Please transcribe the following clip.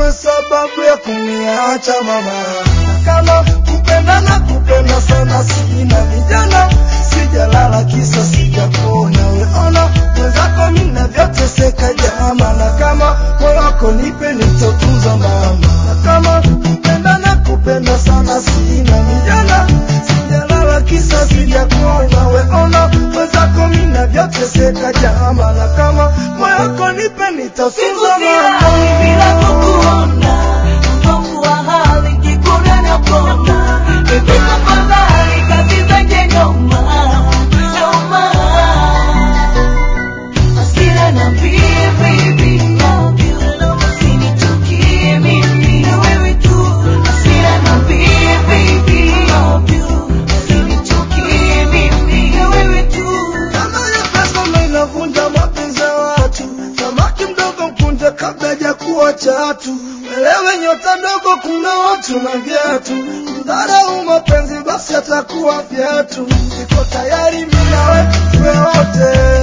usiwe sababu ya kuniacha mama. Kama kupenda na kupenda sana sina vijana, sijalala kisa sijakona. Weona mwenzako mimi navyoteseka jama, na kama moyo wako nipe nitotunza mama. Na kama kupenda na kupenda sana sina vijana, sijalala kisa sijakona. Weona mwenzako mimi navyoteseka jama, na kama moyo wako nipe nitotunza mama. Bila kukuona mbovu wa hali jikuna na pona Kipika fadhali kazi zenye nyoma Asira na baby love you Usinichukie mimi na wewe tu Asira na baby love you Usinichukie mimi na wewe tu. Kama ya pesa na inavunja mapenzi ya watu, samaki mdogo mkunje kabla hajakuwa chatu. Elewe nyota ndogo kuna watu na viatu, mdharau mapenzi basi atakuwa viatu. Niko tayari mimi nawe tuwe wote.